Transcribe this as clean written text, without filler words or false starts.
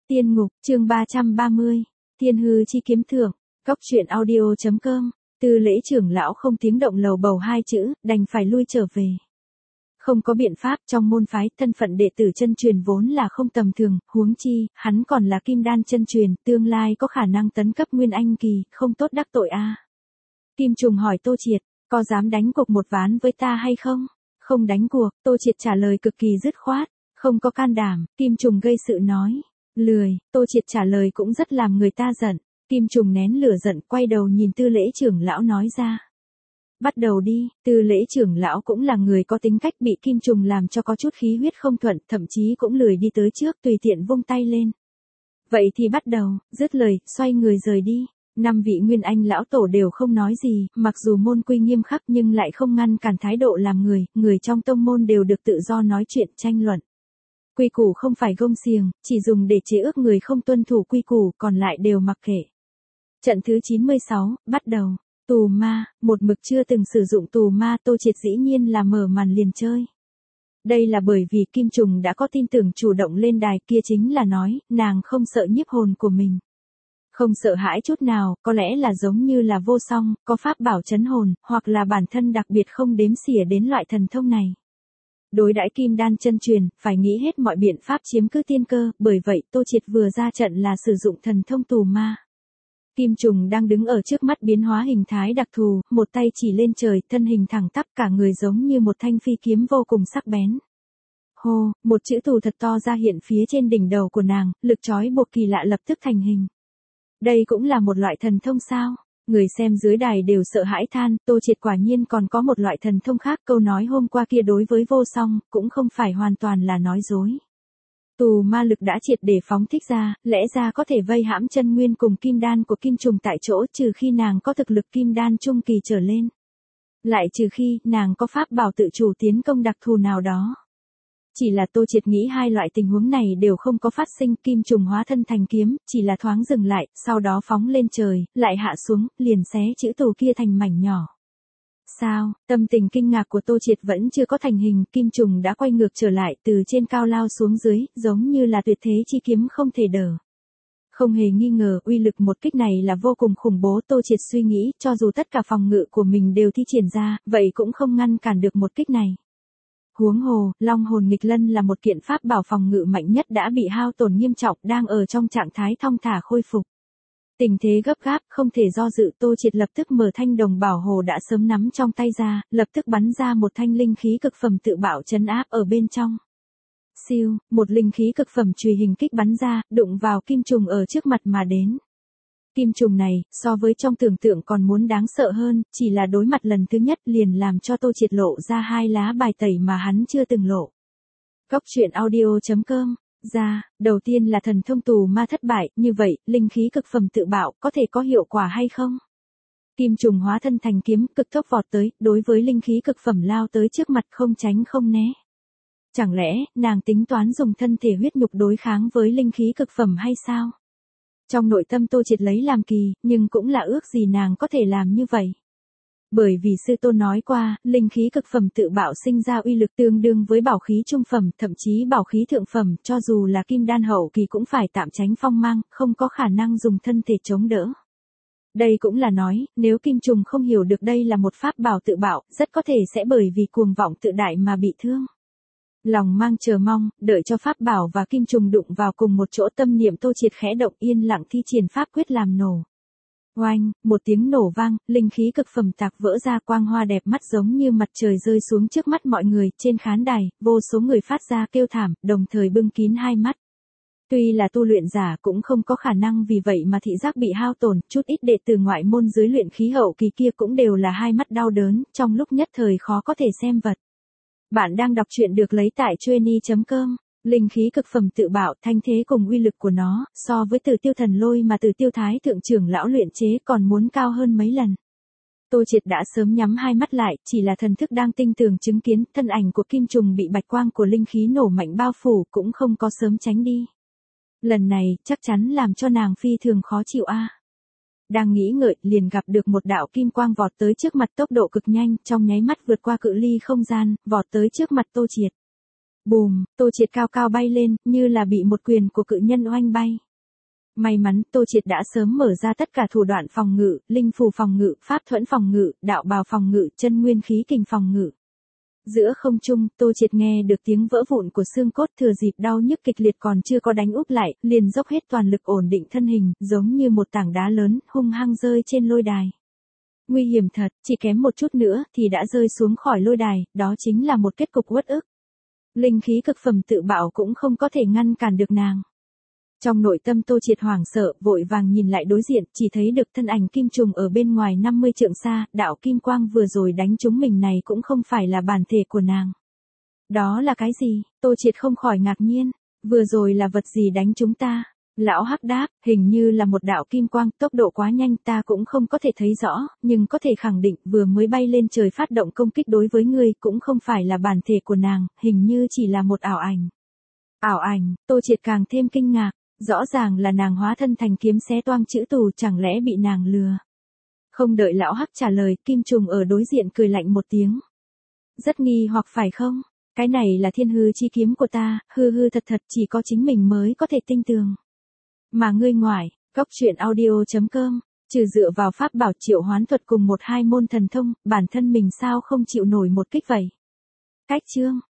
Tiên ngục, chương 330, Thiên hư chi kiếm thưởng, Cóc truyện audio.com, Tư Lễ trưởng lão không tiếng động lầu bầu hai chữ, đành phải lui trở về. Không có biện pháp, trong môn phái, thân phận đệ tử chân truyền vốn là không tầm thường, huống chi, hắn còn là kim đan chân truyền, tương lai có khả năng tấn cấp nguyên anh kỳ, không tốt đắc tội a. Kim Trùng hỏi Tô Triệt, có dám đánh cuộc một ván với ta hay không? Không đánh cuộc, Tô Triệt trả lời cực kỳ dứt khoát, không có can đảm. Kim Trùng gây sự nói, lười. Tô Triệt trả lời cũng rất làm người ta giận. Kim Trùng nén lửa giận, quay đầu nhìn Tư Lễ trưởng lão nói ra, bắt đầu đi. Tư Lễ trưởng lão cũng là người có tính cách, bị Kim Trùng làm cho có chút khí huyết không thuận, thậm chí cũng lười đi tới trước, tùy tiện vung tay lên. Vậy thì bắt đầu. Dứt lời, xoay người rời đi. 5 vị Nguyên Anh lão tổ đều không nói gì, mặc dù môn quy nghiêm khắc nhưng lại không ngăn cản thái độ làm người trong tông môn đều được tự do nói chuyện tranh luận. Quy củ không phải gông xiềng, chỉ dùng để chế ước người không tuân thủ quy củ, còn lại đều mặc kệ. Trận thứ 96, bắt đầu. Tù ma, một mực chưa từng sử dụng tù ma, Tô Triệt dĩ nhiên là mở màn liền chơi. Đây là bởi vì Kim Trùng đã có tin tưởng chủ động lên đài, kia chính là nói, nàng không sợ nhiếp hồn của mình. Không sợ hãi chút nào, có lẽ là giống như là vô song, có pháp bảo chấn hồn, hoặc là bản thân đặc biệt không đếm xỉa đến loại thần thông này. Đối đãi kim đan chân truyền, phải nghĩ hết mọi biện pháp chiếm cứ tiên cơ, bởi vậy Tô Triệt vừa ra trận là sử dụng thần thông tù ma. Kim Trùng đang đứng ở trước mắt biến hóa hình thái đặc thù, một tay chỉ lên trời, thân hình thẳng tắp, cả người giống như một thanh phi kiếm vô cùng sắc bén. Hô, một chữ tù thật to ra hiện phía trên đỉnh đầu của nàng, lực trói buộc kỳ lạ lập tức thành hình. Đây cũng là một loại thần thông sao? Người xem dưới đài đều sợ hãi than, Tô Triệt quả nhiên còn có một loại thần thông khác, câu nói hôm qua kia đối với vô song, cũng không phải hoàn toàn là nói dối. Tù ma lực đã triệt để phóng thích ra, lẽ ra có thể vây hãm chân nguyên cùng kim đan của Kim Trùng tại chỗ, trừ khi nàng có thực lực kim đan trung kỳ trở lên. Lại trừ khi, nàng có pháp bảo tự chủ tiến công đặc thù nào đó. Chỉ là Tô Triệt nghĩ hai loại tình huống này đều không có phát sinh, Kim Trùng hóa thân thành kiếm, chỉ là thoáng dừng lại, sau đó phóng lên trời, lại hạ xuống, liền xé chữ tù kia thành mảnh nhỏ. Sao, tâm tình kinh ngạc của Tô Triệt vẫn chưa có thành hình, Kim Trùng đã quay ngược trở lại, từ trên cao lao xuống dưới, giống như là tuyệt thế chi kiếm không thể đỡ. Không hề nghi ngờ, uy lực một kích này là vô cùng khủng bố, Tô Triệt suy nghĩ, cho dù tất cả phòng ngự của mình đều thi triển ra, vậy cũng không ngăn cản được một kích này. Huống hồ, Long hồn nghịch lân là một kiện pháp bảo phòng ngự mạnh nhất đã bị hao tổn nghiêm trọng, đang ở trong trạng thái thong thả khôi phục. Tình thế gấp gáp, không thể do dự, Tô Triệt lập tức mở thanh đồng bảo hồ đã sớm nắm trong tay ra, lập tức bắn ra một thanh linh khí cực phẩm tự bạo trấn áp ở bên trong. Siêu, một linh khí cực phẩm chùy hình kích bắn ra, đụng vào Kim Trùng ở trước mặt mà đến. Kim Trùng này, so với trong tưởng tượng còn muốn đáng sợ hơn, chỉ là đối mặt lần thứ nhất liền làm cho Tô Triệt lộ ra hai lá bài tẩy mà hắn chưa từng lộ. Cóc truyện audio.com, đầu tiên là thần thông tù ma thất bại, như vậy, linh khí cực phẩm tự bạo, có thể có hiệu quả hay không? Kim Trùng hóa thân thành kiếm, cực tốc vọt tới, đối với linh khí cực phẩm lao tới trước mặt không tránh không né. Chẳng lẽ, nàng tính toán dùng thân thể huyết nhục đối kháng với linh khí cực phẩm hay sao? Trong nội tâm Tô Triệt lấy làm kỳ, nhưng cũng là ước gì nàng có thể làm như vậy. Bởi vì sư tôn nói qua, linh khí cực phẩm tự bạo sinh ra uy lực tương đương với bảo khí trung phẩm, thậm chí bảo khí thượng phẩm, cho dù là kim đan hậu kỳ cũng phải tạm tránh phong mang, không có khả năng dùng thân thể chống đỡ. Đây cũng là nói, nếu Kim Trùng không hiểu được đây là một pháp bảo tự bạo, rất có thể sẽ bởi vì cuồng vọng tự đại mà bị thương. Lòng mang chờ mong, đợi cho pháp bảo và Kim Trùng đụng vào cùng một chỗ, tâm niệm Tô Triệt khẽ động, yên lặng thi triển pháp quyết làm nổ. Oanh, một tiếng nổ vang, linh khí cực phẩm tạc vỡ ra, quang hoa đẹp mắt giống như mặt trời rơi xuống trước mắt mọi người, trên khán đài, vô số người phát ra kêu thảm, đồng thời bưng kín hai mắt. Tuy là tu luyện giả cũng không có khả năng vì vậy mà thị giác bị hao tổn, chút ít đệ tử ngoại môn dưới luyện khí hậu kỳ kia cũng đều là hai mắt đau đớn, trong lúc nhất thời khó có thể xem vật. Bạn đang đọc truyện được lấy tại Chueny.com. Linh khí cực phẩm tự bạo, thanh thế cùng uy lực của nó, so với Tử Tiêu Thần Lôi mà Tử Tiêu Thái thượng trưởng lão luyện chế còn muốn cao hơn mấy lần. Tô Triệt đã sớm nhắm hai mắt lại, chỉ là thần thức đang tinh tường chứng kiến, thân ảnh của Kim Trùng bị bạch quang của linh khí nổ mạnh bao phủ, cũng không có sớm tránh đi. Lần này, chắc chắn làm cho nàng phi thường khó chịu a. Đang nghĩ ngợi, liền gặp được một đạo kim quang vọt tới trước mặt, tốc độ cực nhanh, trong nháy mắt vượt qua cự ly không gian, vọt tới trước mặt Tô Triệt. Bùm, Tô Triệt cao cao bay lên, như là bị một quyền của cự nhân oanh bay. May mắn, Tô Triệt đã sớm mở ra tất cả thủ đoạn phòng ngự, linh phù phòng ngự, pháp thuẫn phòng ngự, đạo bào phòng ngự, chân nguyên khí kình phòng ngự. Giữa không trung, Tô Triệt nghe được tiếng vỡ vụn của xương cốt, thừa dịp đau nhức kịch liệt còn chưa có đánh úp lại, liền dốc hết toàn lực ổn định thân hình, giống như một tảng đá lớn, hung hăng rơi trên lôi đài. Nguy hiểm thật, chỉ kém một chút nữa thì đã rơi xuống khỏi lôi đài, đó chính là một kết cục uất ức. Linh khí cực phẩm tự bạo cũng không có thể ngăn cản được nàng. Trong nội tâm Tô Triệt hoảng sợ, vội vàng nhìn lại đối diện, chỉ thấy được thân ảnh kim trùng ở bên ngoài 50 trượng xa, đạo kim quang vừa rồi đánh trúng mình này cũng không phải là bản thể của nàng. Đó là cái gì? Tô Triệt không khỏi ngạc nhiên, vừa rồi là vật gì đánh chúng ta? Lão Hắc đáp, hình như là một đạo kim quang, tốc độ quá nhanh ta cũng không có thể thấy rõ, nhưng có thể khẳng định vừa mới bay lên trời phát động công kích đối với ngươi cũng không phải là bản thể của nàng, hình như chỉ là một ảo ảnh. Ảo ảnh, Tô Triệt càng thêm kinh ngạc. Rõ ràng là nàng hóa thân thành kiếm xé toang chữ tù, chẳng lẽ bị nàng lừa. Không đợi lão Hắc trả lời, kim trùng ở đối diện cười lạnh một tiếng. Rất nghi hoặc phải không? Cái này là thiên hư chi kiếm của ta, hư hư thật thật chỉ có chính mình mới có thể tin tường. Mà ngươi ngoài, góc truyện audio.com, trừ dựa vào pháp bảo triệu hoán thuật cùng một hai môn thần thông, bản thân mình sao không chịu nổi một kích vậy? Cách chương.